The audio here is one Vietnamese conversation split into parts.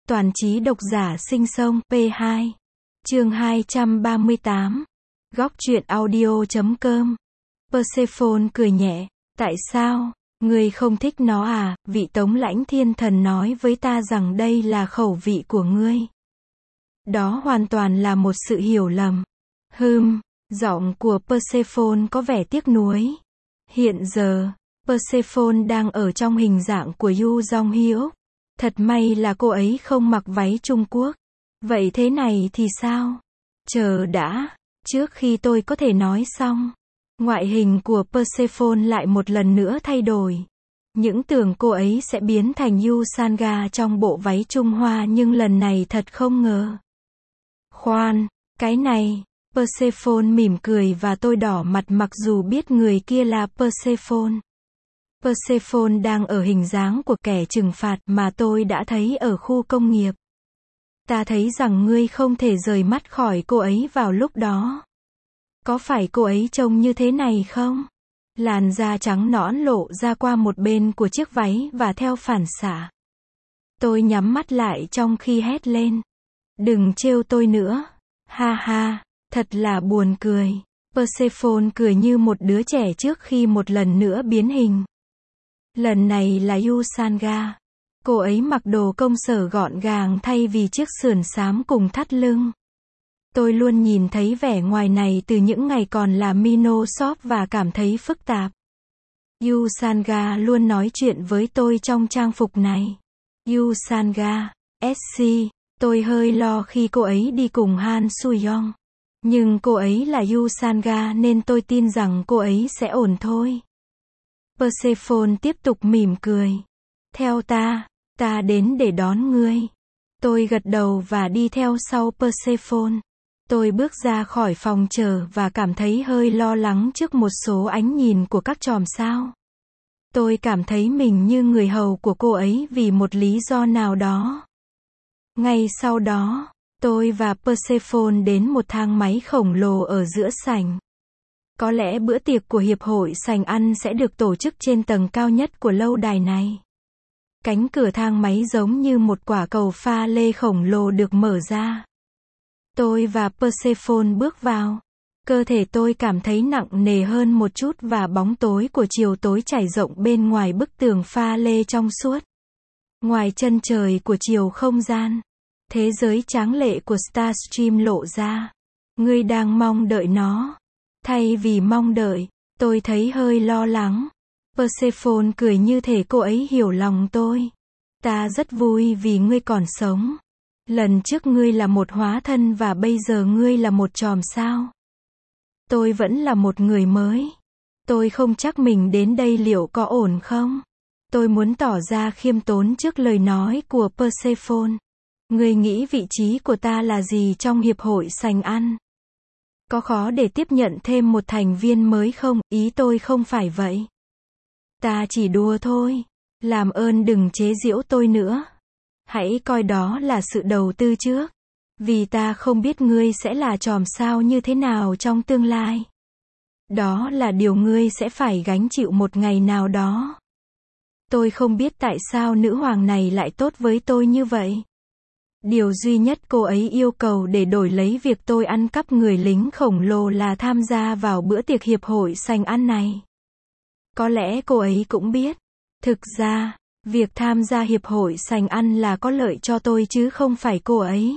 Toàn trí độc giả sinh sông P2. Chương 238. Góc truyện audio.com. Persephone cười nhẹ. Tại sao? Ngươi không thích nó à? Vị Tống Lãnh Thiên Thần nói với ta rằng đây là khẩu vị của ngươi. Đó hoàn toàn là một sự hiểu lầm. Giọng của Persephone có vẻ tiếc nuối. Hiện giờ, Persephone đang ở trong hình dạng của Yu Jong Hyuk. Thật may là cô ấy không mặc váy Trung Quốc. Vậy thế này thì sao? Chờ đã, trước khi tôi có thể nói xong. Ngoại hình của Persephone lại một lần nữa thay đổi. Những tưởng cô ấy sẽ biến thành Yu Sanga trong bộ váy Trung Hoa, nhưng lần này thật không ngờ. Khoan, cái này, Persephone mỉm cười và tôi đỏ mặt mặc dù biết người kia là Persephone. Persephone đang ở hình dáng của kẻ trừng phạt mà tôi đã thấy ở khu công nghiệp. Ta thấy rằng ngươi không thể rời mắt khỏi cô ấy vào lúc đó. Có phải cô ấy trông như thế này không? Làn da trắng nõn lộ ra qua một bên của chiếc váy và theo phản xạ. Tôi nhắm mắt lại trong khi hét lên. Đừng trêu tôi nữa. Ha ha, thật là buồn cười. Persephone cười như một đứa trẻ trước khi một lần nữa biến hình. Lần này là Yu Sanga. Cô ấy mặc đồ công sở gọn gàng thay vì chiếc sườn xám cùng thắt lưng. Tôi luôn nhìn thấy vẻ ngoài này từ những ngày còn là Mino Shop và cảm thấy phức tạp. Yu Sanga luôn nói chuyện với tôi trong trang phục này. Yu Sanga, SC, tôi hơi lo khi cô ấy đi cùng Han Soo-young. Nhưng cô ấy là Yu Sanga nên tôi tin rằng cô ấy sẽ ổn thôi. Persephone tiếp tục mỉm cười. Theo ta đến để đón ngươi. Tôi gật đầu và đi theo sau Persephone. Tôi bước ra khỏi phòng chờ và cảm thấy hơi lo lắng trước một số ánh nhìn của các chòm sao. Tôi cảm thấy mình như người hầu của cô ấy vì một lý do nào đó. Ngay sau đó, tôi và Persephone đến một thang máy khổng lồ ở giữa sảnh. Có lẽ bữa tiệc của hiệp hội sành ăn sẽ được tổ chức trên tầng cao nhất của lâu đài này. Cánh cửa thang máy giống như một quả cầu pha lê khổng lồ được mở ra. Tôi và Persephone bước vào. Cơ thể tôi cảm thấy nặng nề hơn một chút và bóng tối của chiều tối trải rộng bên ngoài bức tường pha lê trong suốt. Ngoài chân trời của chiều không gian, thế giới tráng lệ của Starstream lộ ra. Ngươi đang mong đợi nó. Thay vì mong đợi, tôi thấy hơi lo lắng. Persephone cười như thể cô ấy hiểu lòng tôi. Ta rất vui vì ngươi còn sống. Lần trước ngươi là một hóa thân và bây giờ ngươi là một chòm sao. Tôi vẫn là một người mới. Tôi không chắc mình đến đây liệu có ổn không. Tôi muốn tỏ ra khiêm tốn trước lời nói của Persephone. Ngươi nghĩ vị trí của ta là gì trong hiệp hội sành ăn? Có khó để tiếp nhận thêm một thành viên mới không? Ý tôi không phải vậy. Ta chỉ đùa thôi. Làm ơn đừng chế giễu tôi nữa. Hãy coi đó là sự đầu tư trước. Vì ta không biết ngươi sẽ là chòm sao như thế nào trong tương lai. Đó là điều ngươi sẽ phải gánh chịu một ngày nào đó. Tôi không biết tại sao nữ hoàng này lại tốt với tôi như vậy. Điều duy nhất cô ấy yêu cầu để đổi lấy việc tôi ăn cắp người lính khổng lồ là tham gia vào bữa tiệc hiệp hội sành ăn này. Có lẽ cô ấy cũng biết. Thực ra, việc tham gia hiệp hội sành ăn là có lợi cho tôi chứ không phải cô ấy.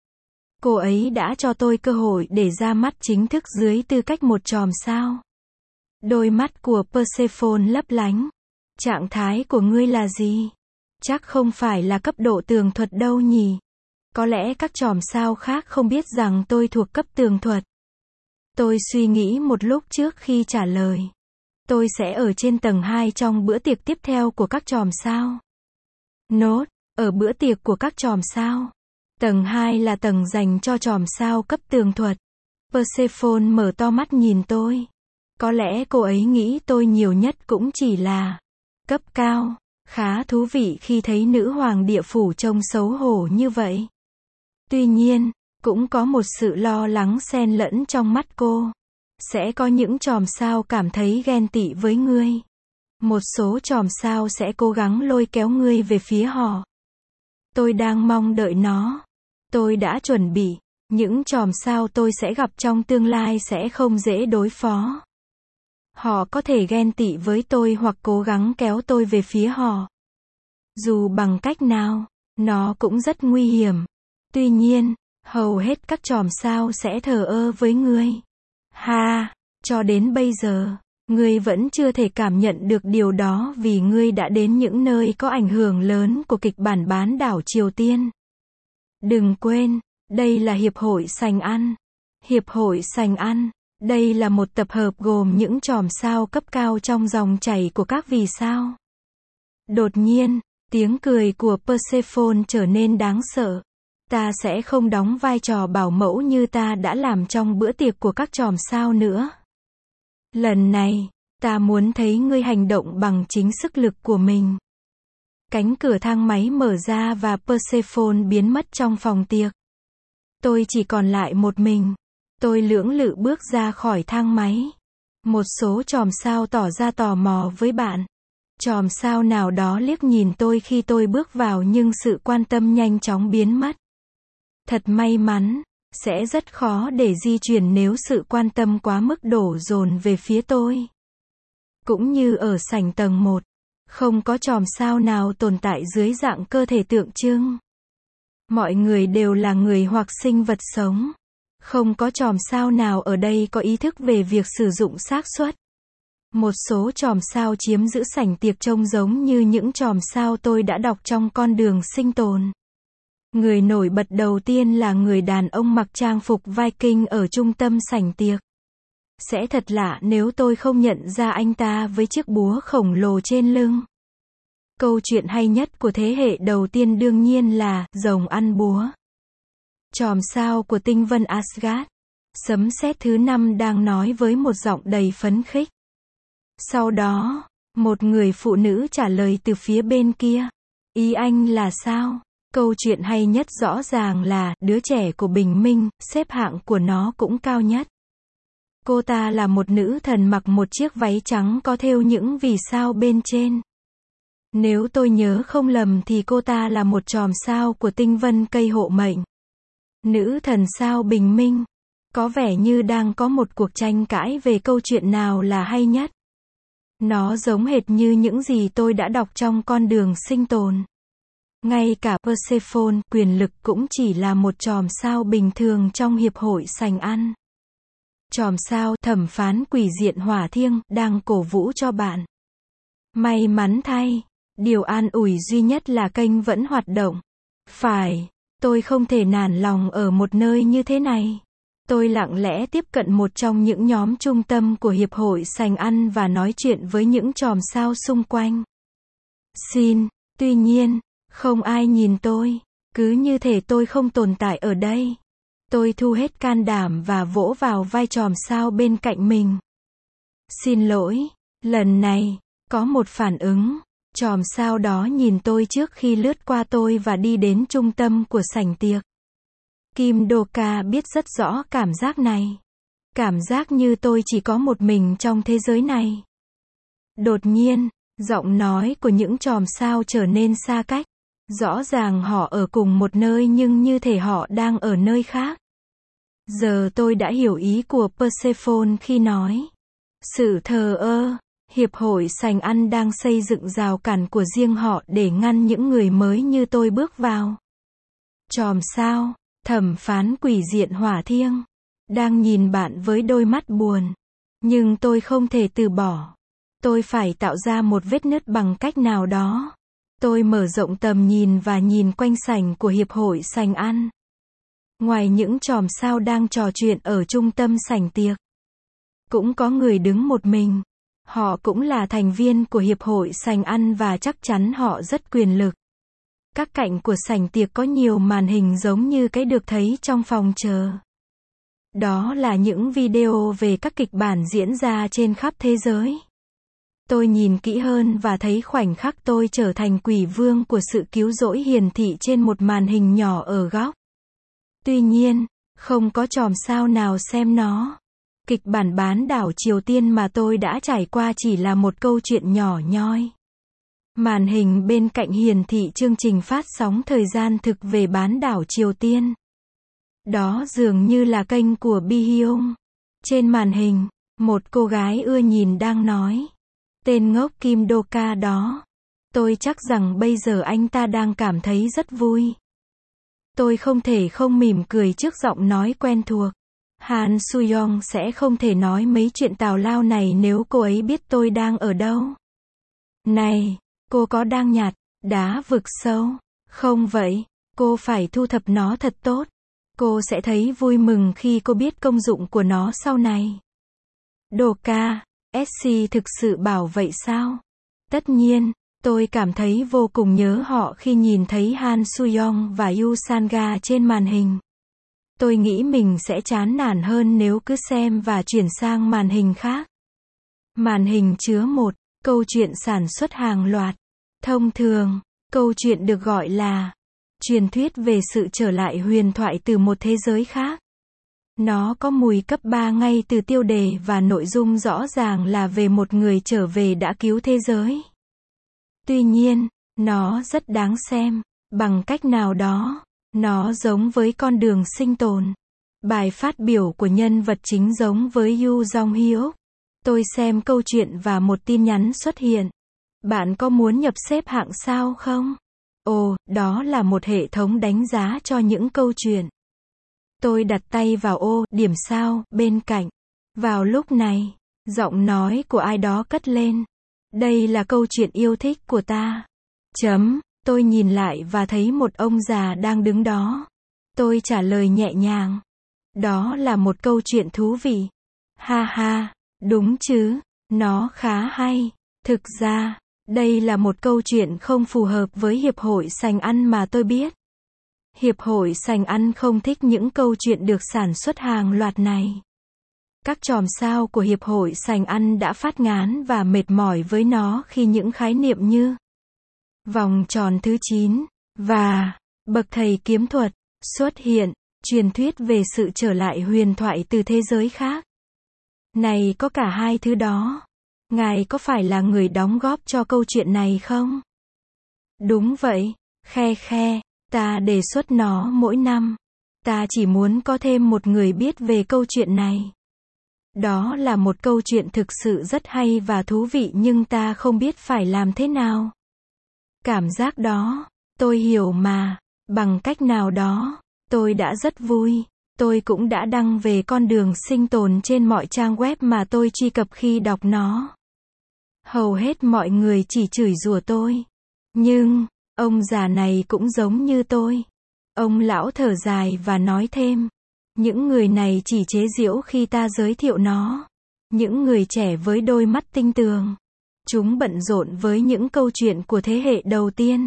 Cô ấy đã cho tôi cơ hội để ra mắt chính thức dưới tư cách một chòm sao. Đôi mắt của Persephone lấp lánh. Trạng thái của ngươi là gì? Chắc không phải là cấp độ tường thuật đâu nhỉ? Có lẽ các chòm sao khác không biết rằng tôi thuộc cấp tường thuật. Tôi suy nghĩ một lúc trước khi trả lời. Tôi sẽ ở trên tầng 2 trong bữa tiệc tiếp theo của các chòm sao. Nốt, ở bữa tiệc của các chòm sao. Tầng 2 là tầng dành cho chòm sao cấp tường thuật. Persephone mở to mắt nhìn tôi. Có lẽ cô ấy nghĩ tôi nhiều nhất cũng chỉ là cấp cao. Khá thú vị khi thấy nữ hoàng địa phủ trông xấu hổ như vậy. Tuy nhiên, cũng có một sự lo lắng xen lẫn trong mắt cô. Sẽ có những chòm sao cảm thấy ghen tị với ngươi. Một số chòm sao sẽ cố gắng lôi kéo ngươi về phía họ. Tôi đang mong đợi nó. Tôi đã chuẩn bị. Những chòm sao tôi sẽ gặp trong tương lai sẽ không dễ đối phó. Họ có thể ghen tị với tôi hoặc cố gắng kéo tôi về phía họ. Dù bằng cách nào, nó cũng rất nguy hiểm. Tuy nhiên, hầu hết các chòm sao sẽ thờ ơ với ngươi. Cho đến bây giờ, ngươi vẫn chưa thể cảm nhận được điều đó vì ngươi đã đến những nơi có ảnh hưởng lớn của kịch bản bán đảo Triều Tiên. Đừng quên, đây là Hiệp hội Sành Ăn. Hiệp hội Sành Ăn, đây là một tập hợp gồm những chòm sao cấp cao trong dòng chảy của các vì sao. Đột nhiên, tiếng cười của Persephone trở nên đáng sợ. Ta sẽ không đóng vai trò bảo mẫu như ta đã làm trong bữa tiệc của các chòm sao nữa. Lần này, ta muốn thấy ngươi hành động bằng chính sức lực của mình. Cánh cửa thang máy mở ra và Persephone biến mất trong phòng tiệc. Tôi chỉ còn lại một mình. Tôi lưỡng lự bước ra khỏi thang máy. Một số chòm sao tỏ ra tò mò với bạn. Chòm sao nào đó liếc nhìn tôi khi tôi bước vào nhưng sự quan tâm nhanh chóng biến mất. Thật may mắn, sẽ rất khó để di chuyển nếu sự quan tâm quá mức đổ dồn về phía tôi. Cũng như ở sảnh tầng 1, không có chòm sao nào tồn tại dưới dạng cơ thể tượng trưng. Mọi người đều là người hoặc sinh vật sống. Không có chòm sao nào ở đây có ý thức về việc sử dụng xác suất. Một số chòm sao chiếm giữ sảnh tiệc trông giống như những chòm sao tôi đã đọc trong Con đường sinh tồn. Người nổi bật đầu tiên là người đàn ông mặc trang phục Viking ở trung tâm sảnh tiệc. Sẽ thật lạ nếu tôi không nhận ra anh ta với chiếc búa khổng lồ trên lưng. Câu chuyện hay nhất của thế hệ đầu tiên đương nhiên là rồng ăn búa. Chòm sao của tinh vân Asgard. Sấm sét thứ 5 đang nói với một giọng đầy phấn khích. Sau đó, một người phụ nữ trả lời từ phía bên kia. Ý anh là sao? Câu chuyện hay nhất rõ ràng là đứa trẻ của bình minh, xếp hạng của nó cũng cao nhất. Cô ta là một nữ thần mặc một chiếc váy trắng có thêu những vì sao bên trên. Nếu tôi nhớ không lầm thì cô ta là một chòm sao của tinh vân cây hộ mệnh. Nữ thần sao bình minh. Có vẻ như đang có một cuộc tranh cãi về câu chuyện nào là hay nhất. Nó giống hệt như những gì tôi đã đọc trong Con đường sinh tồn. Ngay cả Persephone, quyền lực cũng chỉ là một chòm sao bình thường trong Hiệp hội Sành Ăn. Chòm sao thẩm phán quỷ diện Hỏa Thiêng đang cổ vũ cho bạn. May mắn thay, điều an ủi duy nhất là kênh vẫn hoạt động. Phải, tôi không thể nản lòng ở một nơi như thế này. Tôi lặng lẽ tiếp cận một trong những nhóm trung tâm của Hiệp hội Sành Ăn và nói chuyện với những chòm sao xung quanh. Tuy nhiên, không ai nhìn tôi. Cứ như thể tôi không tồn tại ở đây. Tôi thu hết can đảm và vỗ vào vai chòm sao bên cạnh mình. Xin lỗi, lần này, có một phản ứng. Chòm sao đó nhìn tôi trước khi lướt qua tôi và đi đến trung tâm của sảnh tiệc. Kim Doka biết rất rõ cảm giác này. Cảm giác như tôi chỉ có một mình trong thế giới này. Đột nhiên, giọng nói của những chòm sao trở nên xa cách. Rõ ràng họ ở cùng một nơi nhưng như thể họ đang ở nơi khác. Giờ tôi đã hiểu ý của Persephone khi nói. Sự thờ ơ. Hiệp hội Sành Ăn đang xây dựng rào cản của riêng họ để ngăn những người mới như tôi bước vào. Chòm sao, thẩm phán quỷ diện Hỏa Thiêng, đang nhìn bạn với đôi mắt buồn. Nhưng tôi không thể từ bỏ. Tôi phải tạo ra một vết nứt bằng cách nào đó. Tôi mở rộng tầm nhìn và nhìn quanh sảnh của Hiệp hội Sành Ăn. Ngoài những chòm sao đang trò chuyện ở trung tâm sảnh tiệc, cũng có người đứng một mình. Họ cũng là thành viên của Hiệp hội Sành Ăn và chắc chắn họ rất quyền lực. Các cạnh của sảnh tiệc có nhiều màn hình giống như cái được thấy trong phòng chờ. Đó là những video về các kịch bản diễn ra trên khắp thế giới. Tôi nhìn kỹ hơn và thấy khoảnh khắc tôi trở thành quỷ vương của sự cứu rỗi hiển thị trên một màn hình nhỏ ở góc. Tuy nhiên, không có chòm sao nào xem nó. Kịch bản bán đảo Triều Tiên mà tôi đã trải qua chỉ là một câu chuyện nhỏ nhoi. Màn hình bên cạnh hiển thị chương trình phát sóng thời gian thực về bán đảo Triều Tiên. Đó dường như là kênh của Bi-hyung. Trên màn hình, một cô gái ưa nhìn đang nói. Tên ngốc Kim Do-ka đó. Tôi chắc rằng bây giờ anh ta đang cảm thấy rất vui. Tôi không thể không mỉm cười trước giọng nói quen thuộc. Han Soo-young sẽ không thể nói mấy chuyện tào lao này nếu cô ấy biết tôi đang ở đâu. Này, cô có đang nhặt đá vực sâu không vậy? Cô phải thu thập nó thật tốt. Cô sẽ thấy vui mừng khi cô biết công dụng của nó sau này. Do-ka, SC thực sự bảo vậy sao? Tất nhiên, tôi cảm thấy vô cùng nhớ họ khi nhìn thấy Han Soo-young và Yoo Sang-ga trên màn hình. Tôi nghĩ mình sẽ chán nản hơn nếu cứ xem và chuyển sang màn hình khác. Màn hình chứa một câu chuyện sản xuất hàng loạt. Thông thường, câu chuyện được gọi là truyền thuyết về sự trở lại huyền thoại từ một thế giới khác. Nó có mùi cấp 3 ngay từ tiêu đề và nội dung rõ ràng là về một người trở về đã cứu thế giới. Tuy nhiên, nó rất đáng xem. Bằng cách nào đó, nó giống với con đường sinh tồn. Bài phát biểu của nhân vật chính giống với Yoo Jong-hyuk. Tôi xem câu chuyện và một tin nhắn xuất hiện. Bạn có muốn nhập xếp hạng sao không? Ồ, đó là một hệ thống đánh giá cho những câu chuyện. Tôi đặt tay vào ô điểm sao bên cạnh. Vào lúc này, giọng nói của ai đó cất lên. Đây là câu chuyện yêu thích của ta. Tôi nhìn lại và thấy một ông già đang đứng đó. Tôi trả lời nhẹ nhàng. Đó là một câu chuyện thú vị. Ha ha, đúng chứ, nó khá hay. Thực ra, đây là một câu chuyện không phù hợp với Hiệp hội Sành Ăn mà tôi biết. Hiệp hội Sành Ăn không thích những câu chuyện được sản xuất hàng loạt này. Các chòm sao của Hiệp hội Sành Ăn đã phát ngán và mệt mỏi với nó khi những khái niệm như vòng tròn thứ 9 và bậc thầy kiếm thuật xuất hiện, truyền thuyết về sự trở lại huyền thoại từ thế giới khác. Này có cả hai thứ đó. Ngài có phải là người đóng góp cho câu chuyện này không? Đúng vậy, ta đề xuất nó mỗi năm. Ta chỉ muốn có thêm một người biết về câu chuyện này. Đó là một câu chuyện thực sự rất hay và thú vị nhưng ta không biết phải làm thế nào. Cảm giác đó, tôi hiểu mà, bằng cách nào đó, tôi đã rất vui. Tôi cũng đã đăng về con đường sinh tồn trên mọi trang web mà tôi truy cập khi đọc nó. Hầu hết mọi người chỉ chửi rủa tôi. Nhưng, ông già này cũng giống như tôi. Ông lão thở dài và nói thêm. Những người này chỉ chế giễu khi ta giới thiệu nó. Những người trẻ với đôi mắt tinh tường. Chúng bận rộn với những câu chuyện của thế hệ đầu tiên.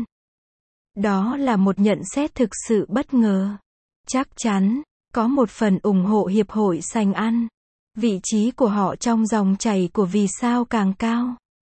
Đó là một nhận xét thực sự bất ngờ. Chắc chắn, có một phần ủng hộ Hiệp hội Sành Ăn. Vị trí của họ trong dòng chảy của vì sao càng cao.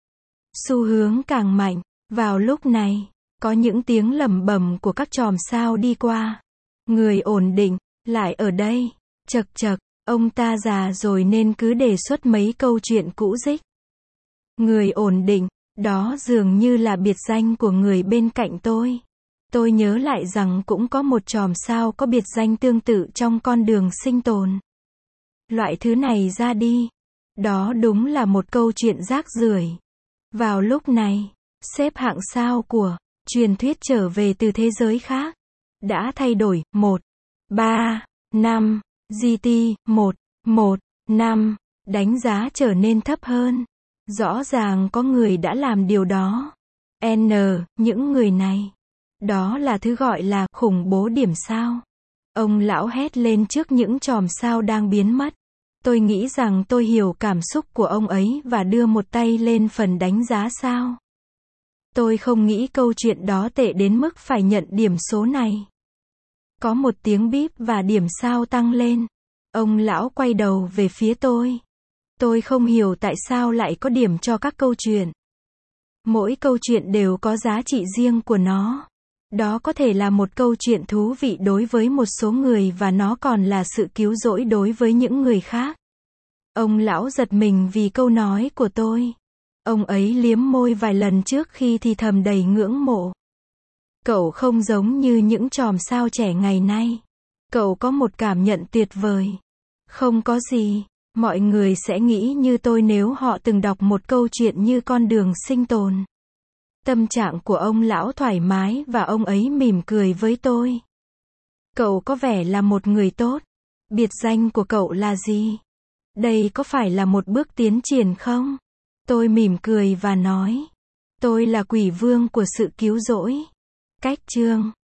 Xu hướng càng mạnh. Vào lúc này, có những tiếng lẩm bẩm của các chòm sao đi qua. Người ổn định, lại ở đây. Chậc chậc, ông ta già rồi nên cứ đề xuất mấy câu chuyện cũ rích. Người ổn định, đó dường như là biệt danh của người bên cạnh tôi. Tôi nhớ lại rằng cũng có một chòm sao có biệt danh tương tự trong con đường sinh tồn. Loại thứ này ra đi. Đó đúng là một câu chuyện rác rưởi. Vào lúc này, xếp hạng sao của truyền thuyết trở về từ thế giới khác đã thay đổi. 1, 3, 5, GT, 1, 1, 5, đánh giá trở nên thấp hơn. Rõ ràng có người đã làm điều đó. Những người này. Đó là thứ gọi là khủng bố điểm sao. Ông lão hét lên trước những chòm sao đang biến mất. Tôi nghĩ rằng tôi hiểu cảm xúc của ông ấy và đưa một tay lên phần đánh giá sao. Tôi không nghĩ câu chuyện đó tệ đến mức phải nhận điểm số này. Có một tiếng bíp và điểm sao tăng lên. Ông lão quay đầu về phía tôi. Tôi không hiểu tại sao lại có điểm cho các câu chuyện. Mỗi câu chuyện đều có giá trị riêng của nó. Đó có thể là một câu chuyện thú vị đối với một số người và nó còn là sự cứu rỗi đối với những người khác. Ông lão giật mình vì câu nói của tôi. Ông ấy liếm môi vài lần trước khi thì thầm đầy ngưỡng mộ. Cậu không giống như những chòm sao trẻ ngày nay. Cậu có một cảm nhận tuyệt vời. Không có gì. Mọi người sẽ nghĩ như tôi nếu họ từng đọc một câu chuyện như Con đường sinh tồn. Tâm trạng của ông lão thoải mái và ông ấy mỉm cười với tôi. Cậu có vẻ là một người tốt. Biệt danh của cậu là gì? Đây có phải là một bước tiến triển không? Tôi mỉm cười và nói. Tôi là quỷ vương của sự cứu rỗi. Cách chương